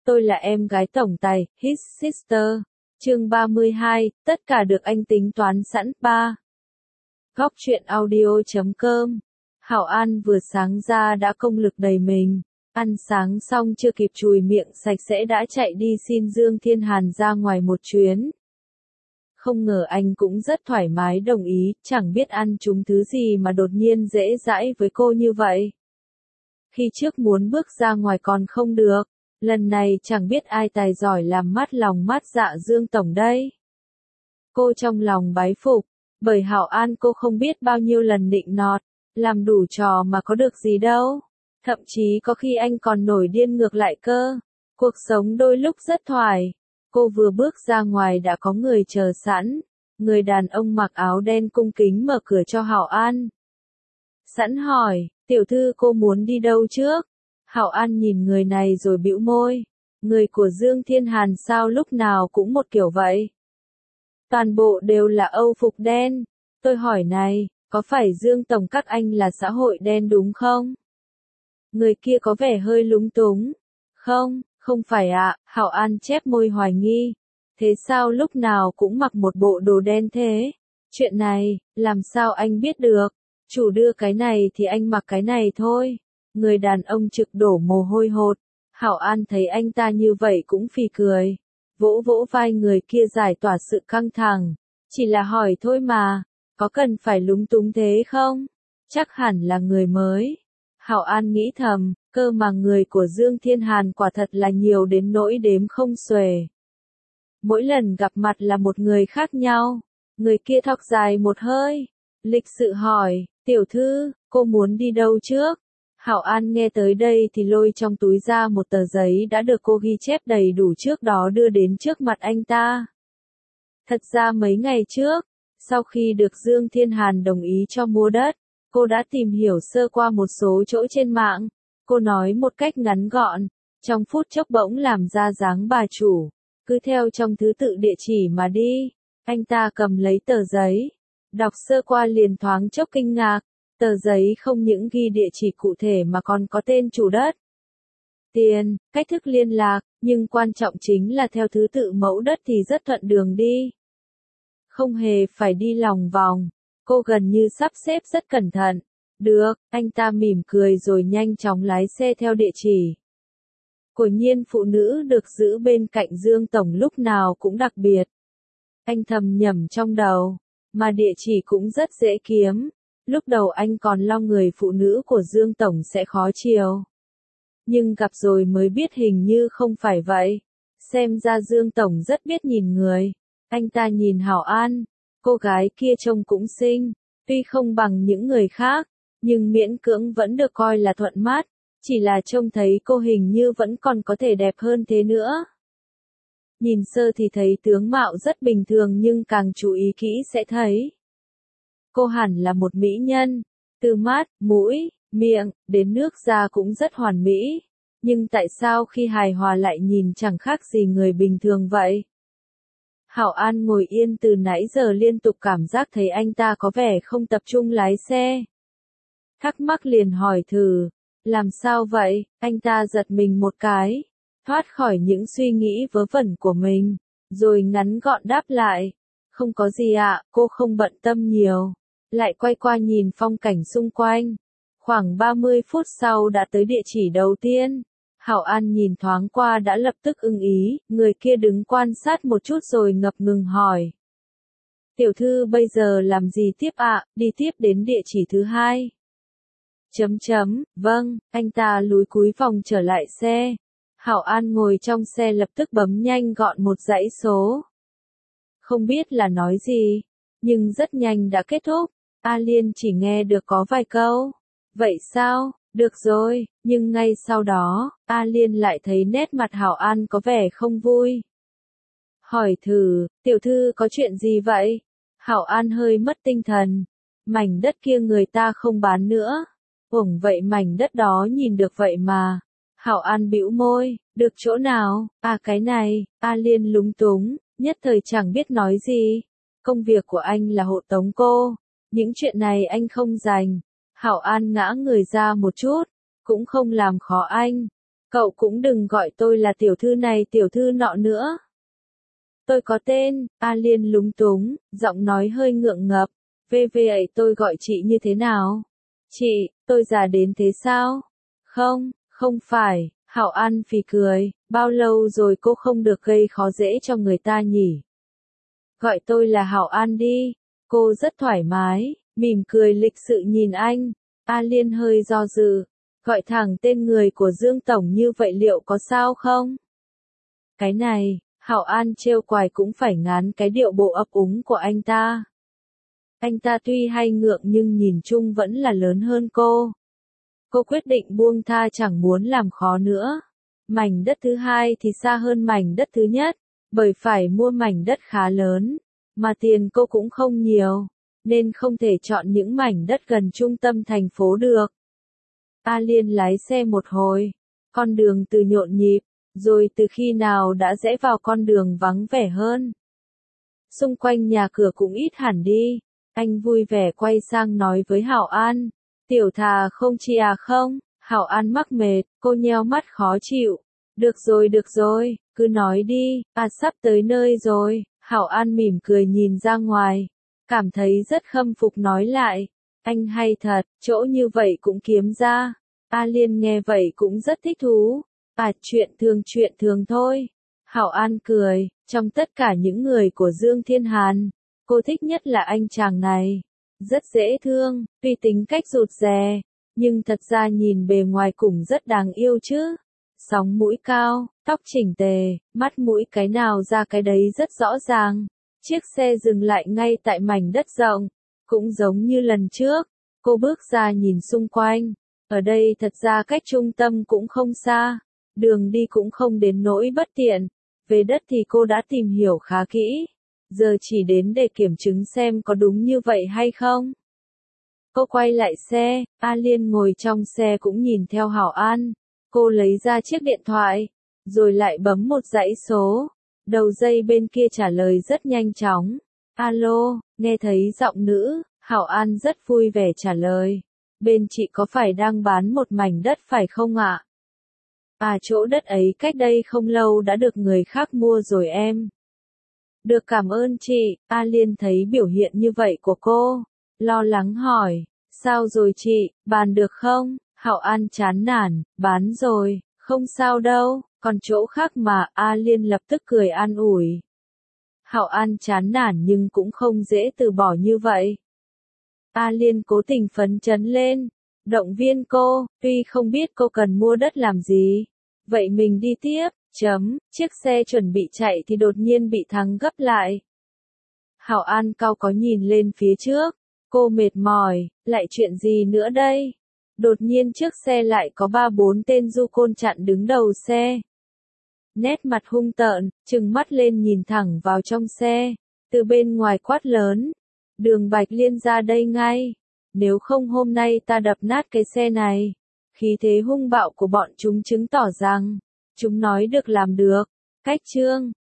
Tôi là em gái tổng tài, His Sister. Chương 32, tất cả được anh tính toán sẵn. 3. Góc truyện audio.com. Hảo An vừa sáng ra đã công lực đầy mình. Ăn sáng xong chưa kịp chùi miệng sạch sẽ đã chạy đi xin Dương Thiên Hàn ra ngoài một chuyến. Không ngờ anh cũng rất thoải mái đồng ý, chẳng biết ăn trúng thứ gì mà đột nhiên dễ dãi với cô như vậy. Khi trước muốn bước ra ngoài còn không được, lần này chẳng biết ai tài giỏi làm mát lòng mát dạ Dương Tổng đây. Cô trong lòng bái phục, bởi Hảo An cô không biết bao nhiêu lần nịnh nọt, làm đủ trò mà có được gì đâu. Thậm chí có khi anh còn nổi điên ngược lại cơ. Cuộc sống đôi lúc rất thoải. Cô vừa bước ra ngoài đã có người chờ sẵn. Người đàn ông mặc áo đen cung kính mở cửa cho Hảo An. Sẵn hỏi, tiểu thư cô muốn đi đâu trước? Hảo An nhìn người này rồi bĩu môi. Người của Dương Thiên Hàn sao lúc nào cũng một kiểu vậy? Toàn bộ đều là Âu phục đen. Tôi hỏi này, có phải Dương Tổng các anh là xã hội đen đúng không? Người kia có vẻ hơi lúng túng. Không phải ạ, Hảo An chép môi hoài nghi. Thế sao lúc nào cũng mặc một bộ đồ đen thế? Chuyện này, làm sao anh biết được? Chủ đưa cái này thì anh mặc cái này thôi. Người đàn ông trực đổ mồ hôi hột. Hảo An thấy anh ta như vậy cũng phì cười. Vỗ vỗ vai người kia giải tỏa sự căng thẳng. Chỉ là hỏi thôi mà, có cần phải lúng túng thế không? Chắc hẳn là người mới. Hảo An nghĩ thầm, cơ mà người của Dương Thiên Hàn quả thật là nhiều đến nỗi đếm không xuể. Mỗi lần gặp mặt là một người khác nhau. Người kia thọc dài một hơi. Lịch sự hỏi, tiểu thư, cô muốn đi đâu trước? Hảo An nghe tới đây thì lôi trong túi ra một tờ giấy đã được cô ghi chép đầy đủ trước đó đưa đến trước mặt anh ta. Thật ra mấy ngày trước, sau khi được Dương Thiên Hàn đồng ý cho mua đất, cô đã tìm hiểu sơ qua một số chỗ trên mạng. Cô nói một cách ngắn gọn, trong phút chốc bỗng làm ra dáng bà chủ. Cứ theo trong thứ tự địa chỉ mà đi. Anh ta cầm lấy tờ giấy. Đọc sơ qua liền thoáng chốc kinh ngạc. Tờ giấy không những ghi địa chỉ cụ thể mà còn có tên chủ đất, tiền, cách thức liên lạc, nhưng quan trọng chính là theo thứ tự mẫu đất thì rất thuận đường đi. Không hề phải đi lòng vòng. Cô gần như sắp xếp rất cẩn thận. Được, anh ta mỉm cười rồi nhanh chóng lái xe theo địa chỉ. Quả nhiên phụ nữ được giữ bên cạnh Dương Tổng lúc nào cũng đặc biệt. Anh thầm nhẩm trong đầu, mà địa chỉ cũng rất dễ kiếm. Lúc đầu anh còn lo người phụ nữ của Dương Tổng sẽ khó chiều. Nhưng gặp rồi mới biết hình như không phải vậy. Xem ra Dương Tổng rất biết nhìn người. Anh ta nhìn Hảo An. Cô gái kia trông cũng xinh. Tuy không bằng những người khác, nhưng miễn cưỡng vẫn được coi là thuận mắt. Chỉ là trông thấy cô hình như vẫn còn có thể đẹp hơn thế nữa. Nhìn sơ thì thấy tướng mạo rất bình thường nhưng càng chú ý kỹ sẽ thấy. Cô hẳn là một mỹ nhân. Từ mắt, mũi, miệng, đến nước da cũng rất hoàn mỹ. Nhưng tại sao khi hài hòa lại nhìn chẳng khác gì người bình thường vậy? Hảo An ngồi yên từ nãy giờ liên tục cảm giác thấy anh ta có vẻ không tập trung lái xe. Thắc mắc liền hỏi thử. Làm sao vậy? Anh ta giật mình một cái. Thoát khỏi những suy nghĩ vớ vẩn của mình. Rồi ngắn gọn đáp lại. Không có gì ạ, cô không bận tâm nhiều. Lại quay qua nhìn phong cảnh xung quanh. Khoảng 30 phút sau đã tới địa chỉ đầu tiên. Hảo An nhìn thoáng qua đã lập tức ưng ý, người kia đứng quan sát một chút rồi ngập ngừng hỏi. Tiểu thư bây giờ làm gì tiếp ạ? Đi tiếp đến địa chỉ thứ 2. Vâng, anh ta lúi cúi vòng trở lại xe. Hảo An ngồi trong xe lập tức bấm nhanh gọn một dãy số. Không biết là nói gì, nhưng rất nhanh đã kết thúc. A Liên chỉ nghe được có vài câu. Vậy sao? Được rồi, nhưng ngay sau đó, A Liên lại thấy nét mặt Hảo An có vẻ không vui. Hỏi thử, tiểu thư có chuyện gì vậy? Hảo An hơi mất tinh thần. Mảnh đất kia người ta không bán nữa. Vậy mảnh đất đó nhìn được vậy mà. Hảo An bĩu môi, được chỗ nào? À cái này. A Liên lúng túng, nhất thời chẳng biết nói gì. Công việc của anh là hộ tống cô. Những chuyện này anh không rành. Hảo An ngã người ra một chút, cũng không làm khó anh. Cậu cũng đừng gọi tôi là tiểu thư này tiểu thư nọ nữa. Tôi có tên, A Liên lúng túng, giọng nói hơi ngượng ngập. Vậy tôi gọi chị như thế nào? Chị, tôi già đến thế sao? Không, không phải, Hạo An phì cười, bao lâu rồi cô không được gây khó dễ cho người ta nhỉ? Gọi tôi là Hạo An đi. Cô rất thoải mái, mỉm cười lịch sự nhìn anh. A Liên hơi do dự, gọi thẳng tên người của Dương Tổng như vậy liệu có sao không? Cái này, Hạo An trêu quài cũng phải ngán cái điệu bộ ấp úng của anh ta. Anh ta tuy hay ngượng nhưng nhìn chung vẫn là lớn hơn cô. Cô quyết định buông tha chẳng muốn làm khó nữa. Mảnh đất thứ hai thì xa hơn mảnh đất thứ nhất, bởi phải mua mảnh đất khá lớn, mà tiền cô cũng không nhiều, nên không thể chọn những mảnh đất gần trung tâm thành phố được. A Liên lái xe một hồi, con đường từ nhộn nhịp, rồi từ khi nào đã rẽ vào con đường vắng vẻ hơn. Xung quanh nhà cửa cũng ít hẳn đi, anh vui vẻ quay sang nói với Hạo An, tiểu thà không chị à không, Hạo An mắc mệt, cô nheo mắt khó chịu, được rồi, cứ nói đi, sắp tới nơi rồi, Hạo An mỉm cười nhìn ra ngoài, cảm thấy rất khâm phục nói lại, anh hay thật, chỗ như vậy cũng kiếm ra. A Liên nghe vậy cũng rất thích thú. Chuyện thường thôi. Hạo An cười, trong tất cả những người của Dương Thiên Hàn, cô thích nhất là anh chàng này. Rất dễ thương, tuy tính cách rụt rè, nhưng thật ra nhìn bề ngoài cũng rất đáng yêu chứ. Sóng mũi cao, tóc chỉnh tề, mắt mũi cái nào ra cái đấy rất rõ ràng. Chiếc xe dừng lại ngay tại mảnh đất rộng, cũng giống như lần trước. Cô bước ra nhìn xung quanh. Ở đây thật ra cách trung tâm cũng không xa, đường đi cũng không đến nỗi bất tiện. Về đất thì cô đã tìm hiểu khá kỹ, giờ chỉ đến để kiểm chứng xem có đúng như vậy hay không. Cô quay lại xe, A Liên ngồi trong xe cũng nhìn theo Hạo An. Cô lấy ra chiếc điện thoại, rồi lại bấm một dãy số. Đầu dây bên kia trả lời rất nhanh chóng. Alo, nghe thấy giọng nữ, Hạo An rất vui vẻ trả lời. Bên chị có phải đang bán một mảnh đất phải không ạ? Chỗ đất ấy cách đây không lâu đã được người khác mua rồi em. Được cảm ơn chị, A Liên thấy biểu hiện như vậy của cô. Lo lắng hỏi, sao rồi chị, bán được không? Hạo An chán nản, bán rồi, không sao đâu, còn chỗ khác mà, A Liên lập tức cười an ủi. Hạo An chán nản nhưng cũng không dễ từ bỏ như vậy. A Liên cố tình phấn chấn lên, động viên cô, tuy không biết cô cần mua đất làm gì. Vậy mình đi tiếp, chiếc xe chuẩn bị chạy thì đột nhiên bị thắng gấp lại. Hạo An cau có nhìn lên phía trước, cô mệt mỏi, lại chuyện gì nữa đây? Đột nhiên trước xe lại có 3-4 tên du côn chặn đứng đầu xe. Nét mặt hung tợn, trừng mắt lên nhìn thẳng vào trong xe, từ bên ngoài quát lớn. Đường Bạch Liên ra đây ngay, nếu không hôm nay ta đập nát cái xe này. Khí thế hung bạo của bọn chúng chứng tỏ rằng, chúng nói được làm được. Cách chương